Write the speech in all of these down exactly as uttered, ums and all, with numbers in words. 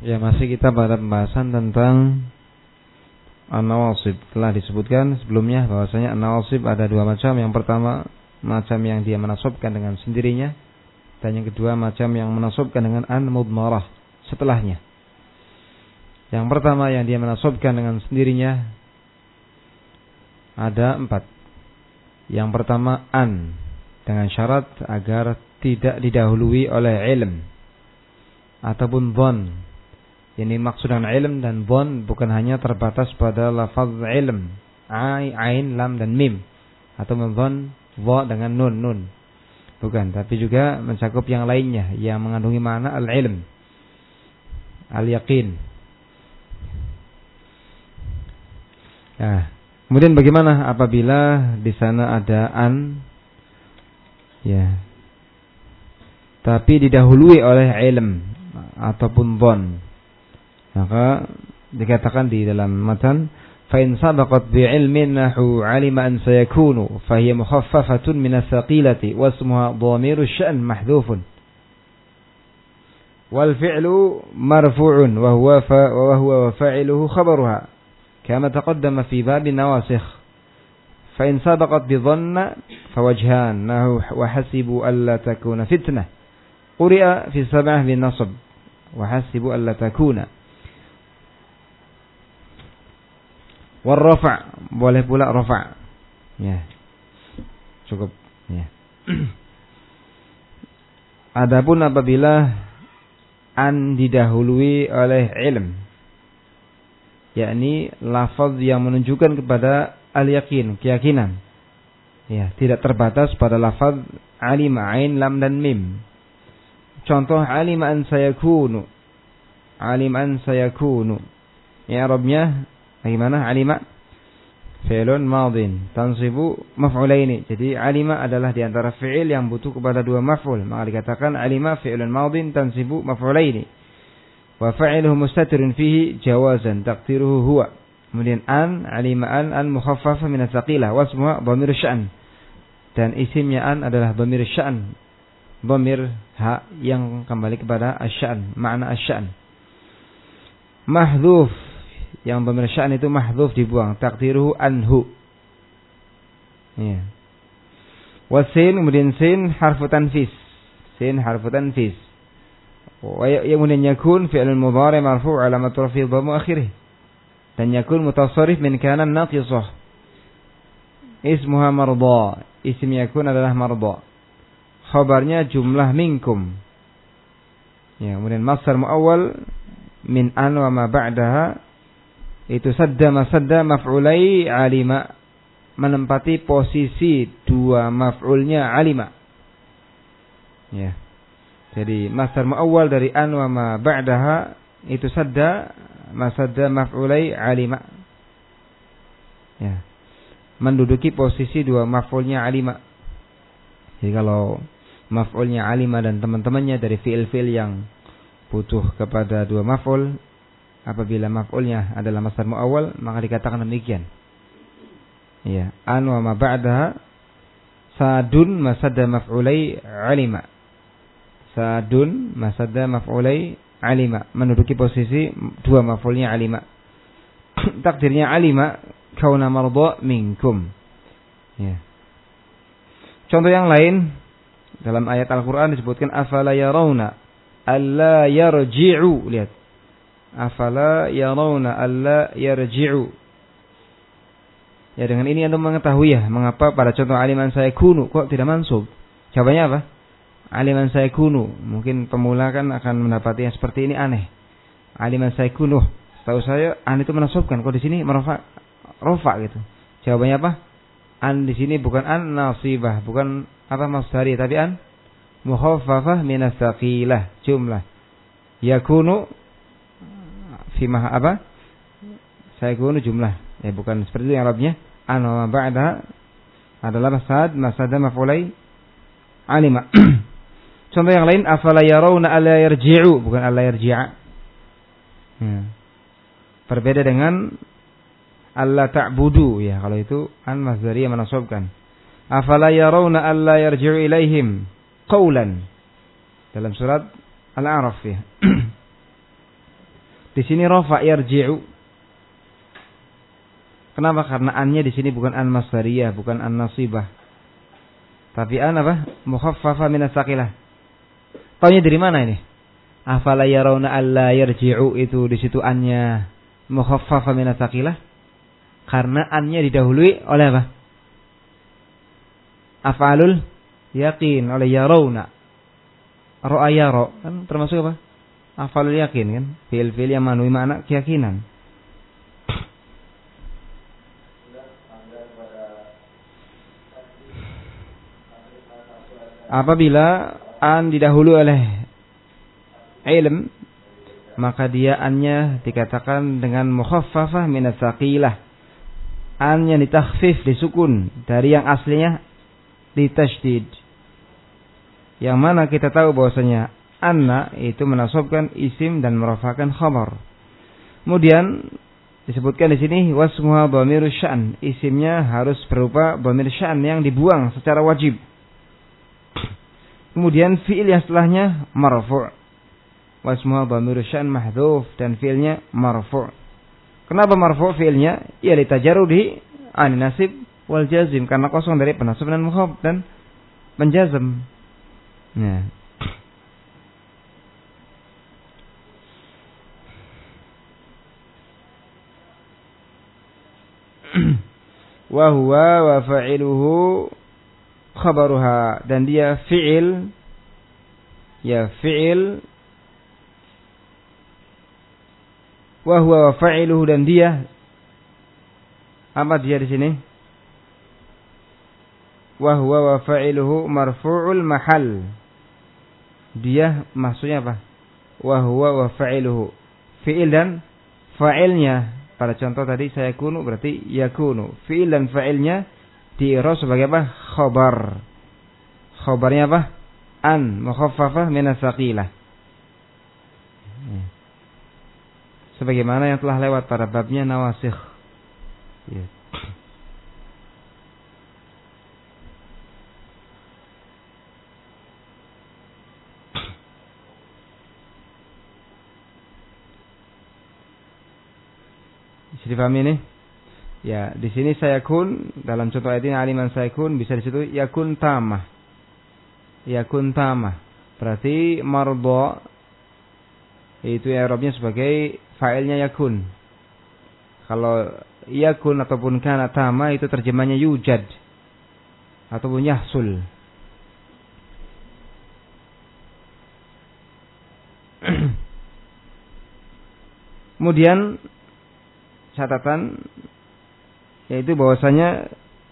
Ya, masih kita pada pembahasan tentang an-nawasib. Telah disebutkan sebelumnya bahwasanya an-nawasib ada dua macam. Yang pertama, macam yang dia menasabkan dengan sendirinya, dan yang kedua macam yang menasabkan dengan an-mudmarah setelahnya. Yang pertama yang dia menasabkan dengan sendirinya ada empat. Yang pertama an, dengan syarat agar tidak didahului oleh ilm ataupun dhon. Ini maksud dengan ilm dan dhon bukan hanya terbatas pada lafaz ilm, ai, ain, lam dan mim, atau dhon dha dengan nun nun. Bukan, tapi juga mencakup yang lainnya yang mengandungi makna al-ilm, al-yaqin. Nah, kemudian bagaimana apabila di sana ada an, ya, tapi didahului oleh ilm ataupun dhon? Maka dikatakan di dalam matan, fa in sabaqat bi ilmin nahu alima an sayakunu fa hiya mukhaffafatun min as-saqilati wa ismuha dhamiru sya'n mahdhufun wal fi'lu marfu'un wa huwa fa wa huwa fa'iluhu khabaruha kama taqaddama fi bab an-nawasikh. Fa in sabaqat bi dhanna fa wajhan nahu wa hasibu alla takuna fitnah quri'a fi sab'ah bin nasb wa hasibu alla takuna. War-rafa' boleh pula rafa'. Ya. Cukup, ya. Adapun apabila an didahului oleh ilm, yakni lafaz yang menunjukkan kepada al-yaqin, keyakinan. Ya, tidak terbatas pada lafaz alim, ain, lam dan mim. Contoh alim an sayakunu. Alim an sayakunu. Ya, Arabnya bagaimana? Alima fi'lun madin tansibu maf'ulaini. Jadi alima adalah di antara fi'il yang butuh kepada dua maf'ul, maka dikatakan alima fi'lun madin tansibu maf'ulaini wa fa'iluhu mustatirun fihi jawazan taqdiruhu huwa. Kemudian an, alima an, an mukhaffafah min as-saqilah wa ismuha dhamir sya'n, dan isimnya an adalah dhamir sya'n, dhamir ha yang kembali kepada asy-sya'n, makna asy-sya'n. Mahdhuf, yang dhamir sya'n itu mahdhuf, dibuang, taqdiruhu anhu. Ya. Wasin, kemudian sin harfu tanfis. Sin harfu tanfis. Wa kemudian yakun fi'lun mudhari' marfu' alamat rafi' dhammu akhirih. Dan yakun mutasarrif min kana naqisah. Ismuha marda. Isim yakun adalah marda. Khabarnya jumlah minkum. Ya, kemudian masdar muawwal min an wa ma ba'daha, itu sadda masadda maf'ulai alima, menempati posisi dua maf'ulnya alima. Ya. Jadi masdar muawwal dari an wa ma ba'daha itu sadda masadda maf'ulai alima. Ya. Menduduki posisi dua maf'ulnya alima. Jadi kalau maf'ulnya alima dan teman-temannya dari fi'il-fi'il yang butuh kepada dua maf'ul, apabila maf'ulnya adalah masdar muawwal, maka dikatakan demikian. Ya, an wa ma ba'daha sadun masadda maf'ulai alima. Sadun masadda maf'ulai alima, menduduki posisi dua maf'ulnya alima. Takdirnya alima kauna marda minkum. Ya. Contoh yang lain dalam ayat Al-Qur'an disebutkan afala yarawna alla yarji'u. Lihat. Afala yarawna alla yarji'u. Ya, dengan ini Anda mengetahui ya mengapa pada contoh aliman sayakunu kok tidak mansub. Jawabannya apa? Aliman sayakunu. Mungkin pemula kan akan mendapati yang seperti ini aneh. Aliman sayakunu. Setahu saya an itu menasabkan, kok di sini merafa rafa gitu. Jawabannya apa? An di sini bukan an nasibah, bukan apa masdari, tapi an mukhaffafah min as-saqilah, jumlah. Yakunu fi maha apa? Sayakunu jumlah. Ya, bukan seperti itu yang Arabnya. An wa ba'da adalah masad, masada maf'ulai alima. Contoh yang lain, afala yarawna alla yarji'u, bukan alla yarji'a. Hmm. Berbeda dengan alla ta'budu, ya, kalau itu an masdariyah menasabkan. Afala yarawna alla yarji'u ilaihim qawlan, dalam surat Al-A'raf ya. Di sini rafa yarji'u. Kenapa? Karena annya di sini bukan an masdariyah, bukan an nasibah. Tapi an apa? Mukhaffafa min as-saqilah. Taunya dari mana ini? Afala yarawna alla yarji'u, itu di situ annya mukhaffafa min as-saqilah. Karena annya didahului oleh apa? Af'alul yaqin, oleh yarawna. Ra'a yara kan termasuk apa? Af'alul yaqin kan? Fi'il-fi'il yang mengandung makna keyakinan. Apabila an didahului oleh ilm, maka dia annya dikatakan dengan mukhaffafah min as-saqilah. An yang ditakhfif, disukun dari yang aslinya ditasydid. Yang mana kita tahu bahwasanya anna itu menasabkan isim dan merafakan khabar. Kemudian disebutkan di sini wasmuha dhamirus sya'n, isimnya harus berupa dhamir sya'n yang dibuang secara wajib. Kemudian fi'il yang setelahnya marfu'. Wasmuha dhamirus sya'n mahdhuf, dan fi'ilnya marfu'. Kenapa marfu' fi'ilnya? Ya litajarrudi an nasib wal jazim, karena kosong dari penasab dan mukhaf dan penjazm. Ya. Wa huwa wa fa'iluhu khabaruha, dan dia fi'il, ya fi'il, wa huwa wa fa'iluhu, dan dia apa dia di sini? Wa huwa wa fa'iluhu marfu'ul mahal. Dia maksudnya apa? Wa huwa wa fa'iluhu, fi'il dan fa'ilnya. Pada contoh tadi saya kunu berarti yakunu. Fi'il dan fa'ilnya di'rab sebagai apa? Khabar. Khabarnya apa? An mukhaffafah min as-saqilah. Sebagaimana yang telah lewat pada babnya nawasikh. Ya. Bisa dipahami ini? Ya, di sini sayakun dalam contoh ayat ini aliman sayakun, bisa di situ yakun tamah. Yakun tamah. Berarti marba itu i'rabnya sebagai fa'ilnya yakun. Kalau yakun ataupun kana tamah itu terjemahnya yujad ataupun yahsul. Kemudian catatan yaitu bahwasanya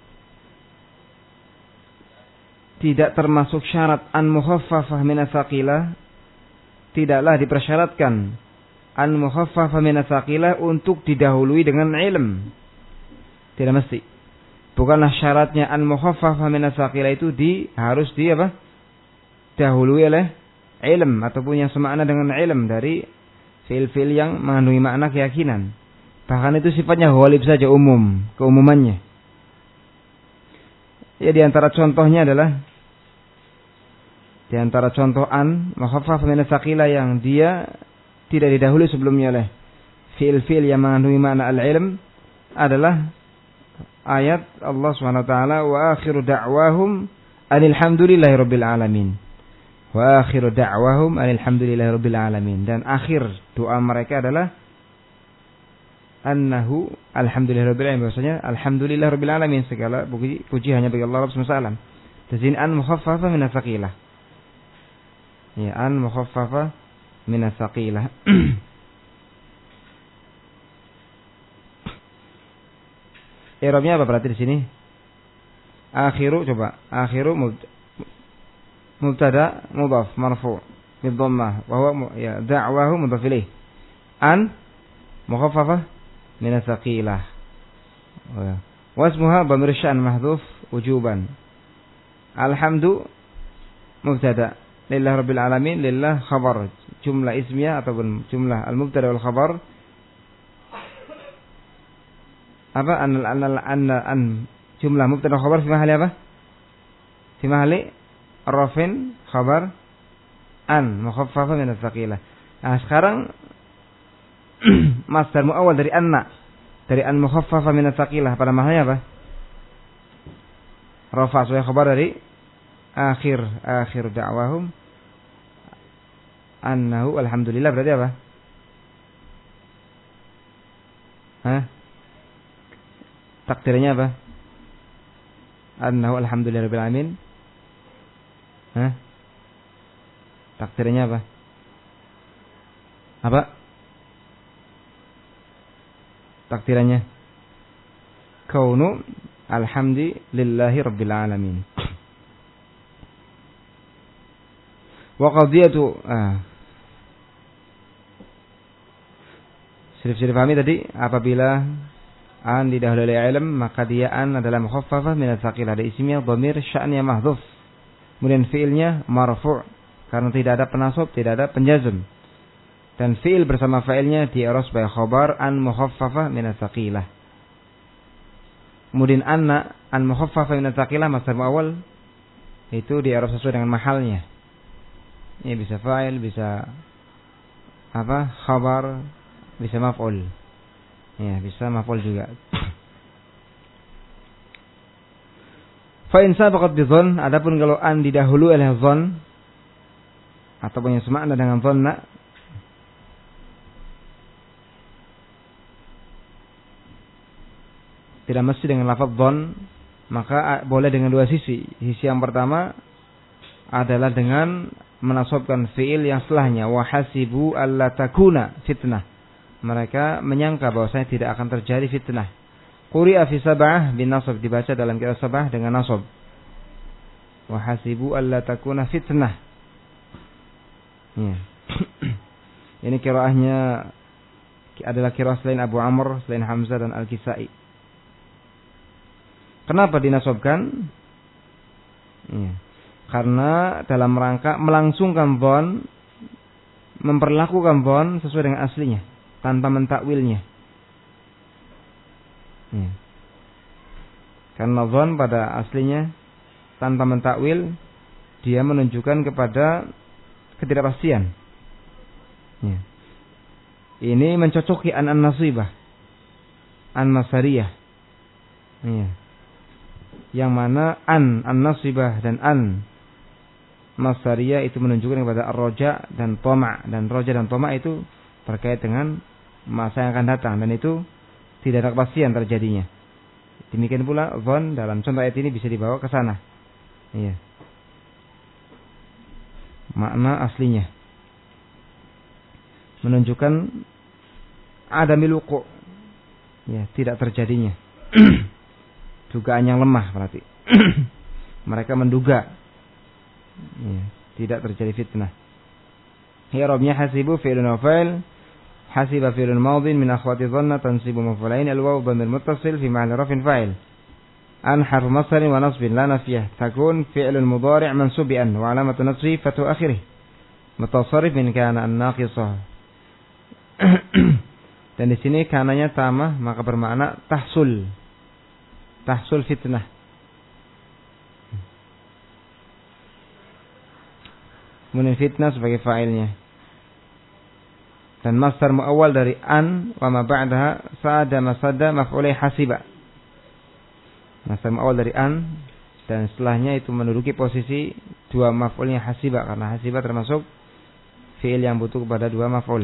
tidak termasuk syarat an mukhaffafah min as-saqilah, tidaklah dipersyaratkan an mukhaffafah min as-saqilah untuk didahului dengan ilm. Tidak mesti. Bukanlah syaratnya an mukhaffafah min as-saqilah itu di harus di apa? Dahului oleh ilm ataupun yang semakna dengan ilm dari fi'il-fi'il yang mengandungi makna keyakinan. Bahkan itu sifatnya ghalib saja, umum, keumumannya. Ya, di antara contohnya adalah di antara contoh an mukhaffaf min as-saqilah yang dia tidak didahului sebelumnya oleh fi'il-fi'il yang mengandungi makna al-ilm adalah ayat Allah Subhanahu wa taala wa akhiru da'wahum anil hamdulillahi rabbil alamin. Wa akhiru da'wahum anil hamdulillahi rabbil alamin, dan akhir doa mereka adalah annahu alhamdulillah rabbil alamin, bahwasanya alhamdulillah rabbil alamin, segala puji, puji hanya bagi Allah subhanahu wa taala. Jadi an mukhaffafa min as-saqilah. Ya, an mukhaffafa min as-saqilah. I'rabnya apa berarti di sini? Akhiru, coba. Akhiru mubtada mudhaf marfu' bi dhammah wa huwa ya da'wahu mudhaf ilayh. An mukhaffafa min as-saqilah. Wasmuha dhamir sya'n mahdhuf wujuban. Alhamdu mubtada, lillah rabbil alamin, lillah khabar, jumlah ismiyah ataupun jumlah al-mubtada wal khabar. Apa an an an, an jumlah mubtada khabar fi mahali apa? Fi mahali rafin khabar an mukhaffafa min as-saqilah. Nah, sekarang masdar muawwal dari anna, dari an mukhaffafah min ats-tsaqilah, pada maknanya apa? Rafa sebagai khabar dari akhir akhir da'wahum annahu alhamdulillah, berarti apa? Hah? Takdirnya apa? Annahu alhamdulillahirabbil alamin. Hah? Takdirnya apa? Apa? Takdirannya kaunu alhamdulillahi rabbil alamin. Wa qadiyatu ah. Sudah dipahami tadi, apabila an didahului oleh ilm maka dia an adalah mukhaffafah min ats-tsaqilah, ada isimnya dhamir sya'nya mahdhuf. Kemudian fiilnya marfu' karena tidak ada penasab, tidak ada penjazm. Dan fiil bersama fa'ilnya di-i'rab sebagai khabar an mukhaffafah min ats-tsaqilah. Kemudian anna an mukhaffafah min ats-tsaqilah masdar muawwal itu di-i'rab sesuai dengan mahalnya. Ini bisa fa'il, bisa apa? Khabar, bisa maf'ul. Ya, bisa maf'ul juga. Fa in sabaqat bi dhann, adapun kalau an didahului oleh dhann ataupun yang semakna dengan dhanna, tidak mesti dengan lafaz dhann, maka boleh dengan dua sisi. Sisi yang pertama adalah dengan menasabkan fiil yang setelahnya, wa hasibu alla takuna fitnah. Mereka menyangka bahwasanya tidak akan terjadi fitnah. Quri'a fi sab'ah bin nasab, dibaca dalam qiraat sab'ah dengan nasab. Wa hasibu alla takuna fitnah. Ya. Ini qiraahnya adalah qiraah selain Abu Amr, selain Hamzah dan Al-Kisai. Kenapa dinasabkan? Ya. Karena dalam rangka melangsungkan dhann, memperlakukan dhann sesuai dengan aslinya, tanpa mentakwilnya. Ya. Karena dhann pada aslinya tanpa mentakwil, dia menunjukkan kepada ketidakpastian. Ya. Ini mencocoki an an-nasibah, an-masariyah. Ya. Yang mana an an-nasibah dan an masariyah itu menunjukkan kepada ar-roja dan toma', dan roja dan toma' itu terkait dengan masa yang akan datang, dan itu tidak ada kepastian terjadinya. Demikian pula dhann dalam contoh ayat ini bisa dibawa ke sana. Iya. Makna aslinya menunjukkan adamil wuqu', ya, tidak terjadinya. Dugaan yang lemah berarti. Mereka menduga, ya, tidak terjadi fitnah. I'rabnya hasibu fi'lun wa fa'il. Hasiba fi'lun madhin min akhwati dhanna tansibu maf'ulain, al-wawu dhamir muttasil fi mahalli raf'in fa'il. An harfu masdarin wa nasbin la nafiyah, takun fi'lun mudhari' mansub bi an wa alamatu nasbi fatu akhirih mutasarrif min kana an-naqisah. Dan di sini kananya tamah, maka bermakna tahsul. Tahsul fitnah. Kemudian fitnah sebagai fa'ilnya. Dan masdar muawwal dari an wa ma ba'daha sa'ada masada maf'ulai hasiba. Masdar muawwal dari an dan setelahnya itu menduduki posisi dua maf'ulnya hasiba, karena hasiba termasuk fi'il yang butuh kepada dua maf'ul.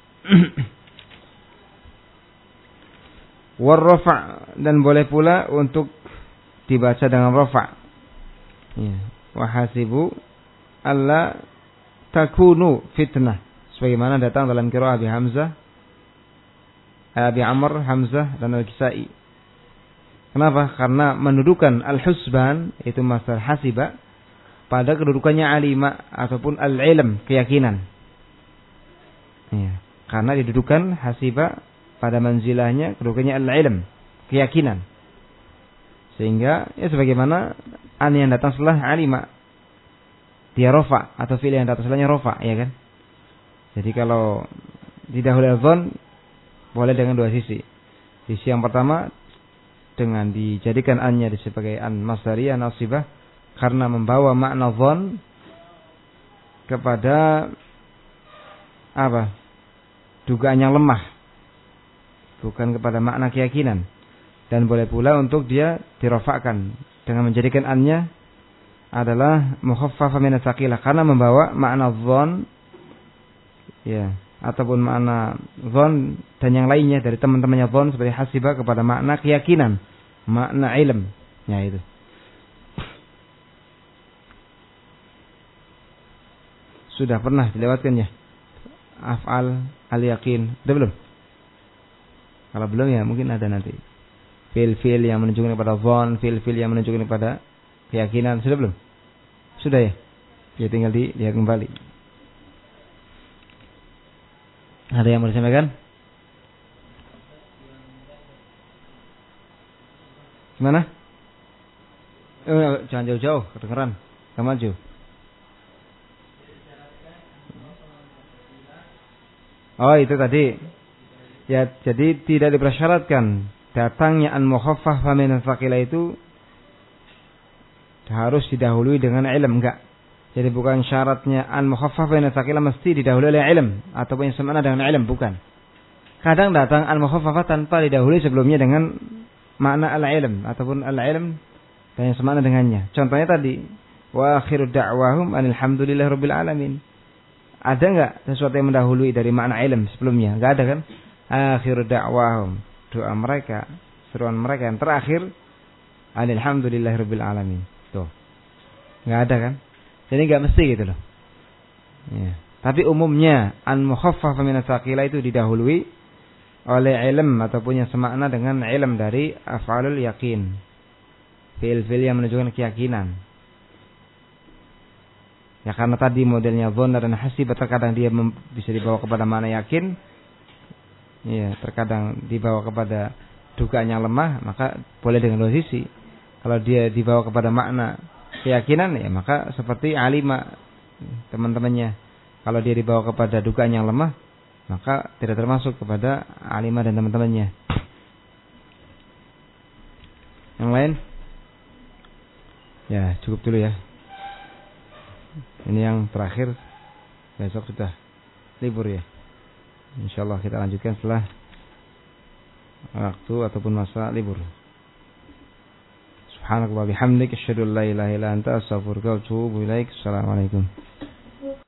War rafa', dan boleh pula untuk dibaca dengan rafa'. Ya, wa hasibu alla takunu fitnah, sebagaimana datang dalam qiraah Abi Hamzah, Abi Amr, Hamzah dan Al-Kisai. Kenapa? Karena mendudukan al-husban itu masdar hasiba pada kedudukannya alima ataupun al-ilm, keyakinan. Ya, karena didudukan hasiba pada manzilahnya kedudukannya al-ilm, keyakinan. Sehingga ya sebagaimana an yang datang setelah alima, dia rofa, atau fi'il yang datang setelahnya rofa, ya kan? Jadi kalau didahului dhann boleh dengan dua sisi. Sisi yang pertama dengan dijadikan an-nya sebagai an masdariyah nasibah karena membawa makna dhann kepada apa? Dugaan yang lemah, bukan kepada makna keyakinan. Dan boleh pula untuk dia dirofakkan dengan menjadikan annya adalah mukhaffafah min as-saqilah karena membawa makna dzan ya ataupun makna dzan dan yang lainnya dari teman-temannya dzan seperti hasibah kepada makna keyakinan, makna ilm. Ya itu. Sudah pernah dilewatkan ya? Af'al al-yaqin. Sudah belum? Kalau belum ya mungkin ada nanti. Fil-fil yang menunjukkan kepada dzan, fil-fil yang menunjukkan kepada keyakinan. Sudah belum? Sudah ya? Ya tinggal dilihat kembali. Ada yang mau disampaikan? Gimana? Eh, jangan jauh-jauh, kedengeran. Gak maju. Oh itu tadi. Ya jadi tidak dipersyaratkan datangnya an-mukhaffafah min as-saqilah itu harus didahului dengan ilm, enggak. Jadi bukan syaratnya an-mukhaffafah min as-saqilah mesti didahului oleh ilm ataupun yang semana dengan ilm, bukan. Kadang datang al-mukhaffafah tanpa didahului sebelumnya dengan makna al-ilm ataupun al-ilm dan yang semana dengannya. Contohnya tadi, wa akhiru da'wahum alhamdulillahirabbil alamin. Ada enggak sesuatu yang mendahului dari makna ilm sebelumnya? Enggak ada kan? Akhiru da'wahum, doa mereka, seruan mereka yang terakhir alhamdulillahirabbil alamin. Tuh. Enggak ada kan? Jadi enggak mesti gitu loh. Ya. Tapi umumnya an-mukhaffafah min as-saqilah itu didahului oleh ilm ataupun yang semakna dengan ilm dari af'alul yaqin. Fi'il-fi'il yang menunjukkan keyakinan. Ya karena tadi modelnya dhanna dan hasibah terkadang dia mem- bisa dibawa kepada makna yakin. Ya, terkadang dibawa kepada dugaan yang lemah, maka boleh dengan dua sisi. Kalau dia dibawa kepada makna keyakinan, ya maka seperti alima teman-temannya. Kalau dia dibawa kepada dugaan yang lemah, maka tidak termasuk kepada alima dan teman-temannya. Yang lain? Ya, cukup dulu ya. Ini yang terakhir. Besok sudah libur ya. InsyaAllah kita lanjutkan setelah waktu ataupun masa libur. Subhanakallah bihamdik asyhadu an la ilaha illa anta astaghfiruka wa atubu ilaik. Assalamualaikum.